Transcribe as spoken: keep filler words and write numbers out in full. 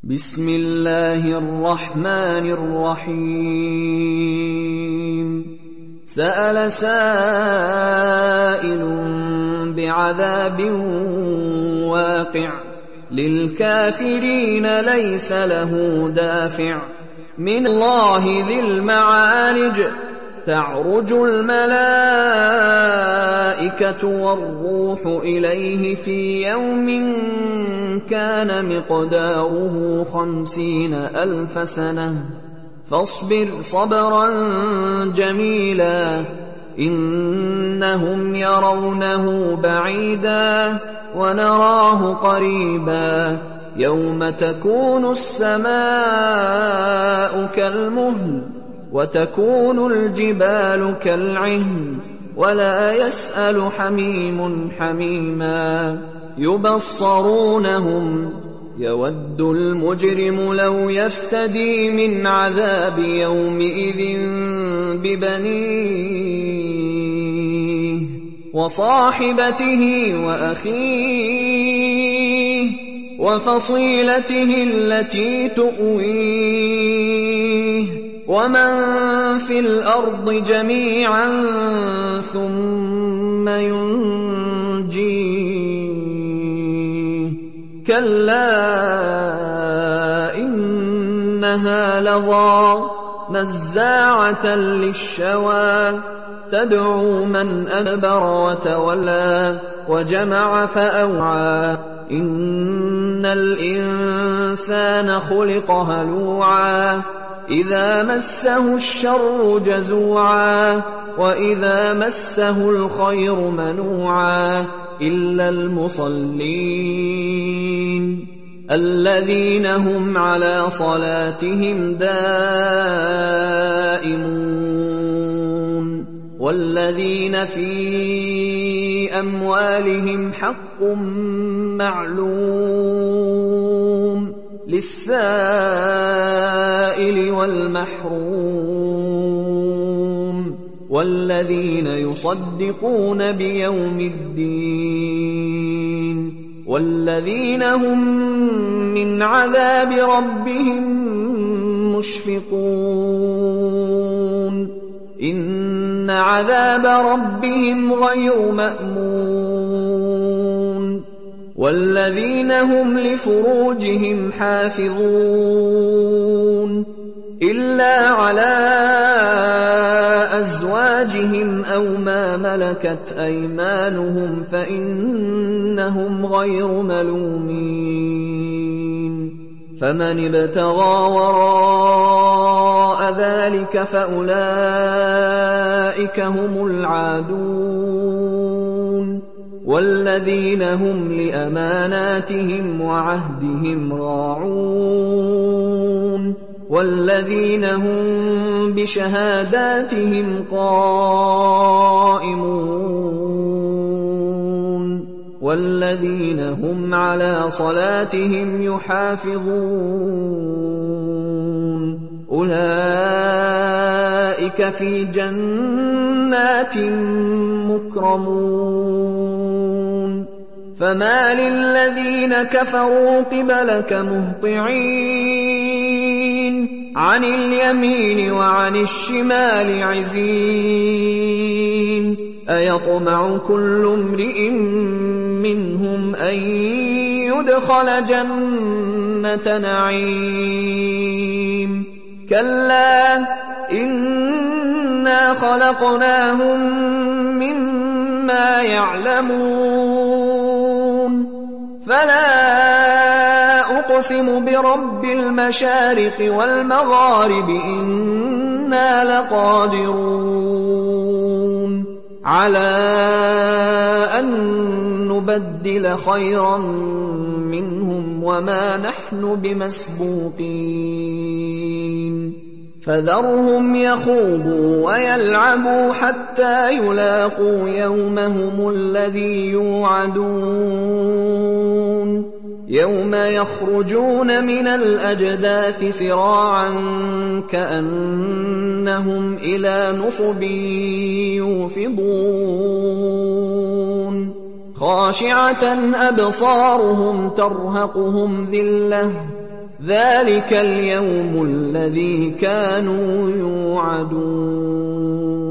بسم الله الرحمن الرحيم سأل سائل بعذاب واقع للكافرين ليس له دافع من الله ذي المعارج تعرج الملائكة والروح إليه في يوم كان مقداره خمسين ألف سنة فاصبر صبرا جميلا إنهم يرونه بعيدا ونراه قريبا يوم تكون السماء كالمهل وتكون الجبال كالعهن ولا يسأل حميم حميما يبصرونهم يود المجرم لو يفتدي من عذاب يومئذ ببنيه وصاحبته وأخيه وفصيلته التي تؤويه ومن في الأرض جميعا ثم ينجيه كلا إنها لظى نزاعة للشوى تدعو من أدبر وتولى وجمع فأوعى إن الإنسان خلق هلوعا إذا مسه الشر جزوعا وإذا مسه الخير منوعا إلا المصلين الذين هم على صلاتهم دائمون والذين في أموالهم حق معلوم للسائل والمحروم والذين يصدقون بيوم الدين والذين هم من عذاب ربهم مشفقون إن عذاب ربهم غير مأمون والذين هم لفروجهم حافظون إلا على أزواجهم أو ما ملكت أيمانهم فإنهم غير ملومين فمن ابتغى وراء ذلك فأولئك هم العادون والذين هم لأماناتهم وعهدهم راعون والذين هم بشهاداتهم قائمون والذين هم على صلاتهم يحافظون أولئك في جنات مكرمون فما للذين كفروا قبلك مهطعين عن اليمين وعن الشمال عزين أيطمع كل امرئ منهم أن يدخل جنة نعيم كلا إنا خلقناهم مما يعلمون فلا أقسم برب المشارق والمغارب إنا لقادرون على أن نبدل خيرا منهم وما نحن بمسبوقين فذرهم يخوضوا ويلعبوا حتى يلاقوا يومهم الذي يوعدون يوم يخرجون من الأجداث سراعا كأنهم إلى نصب يوفضون خاشعة أبصارهم ترهقهم ذلة ذلك اليوم الذي كانوا يوعدون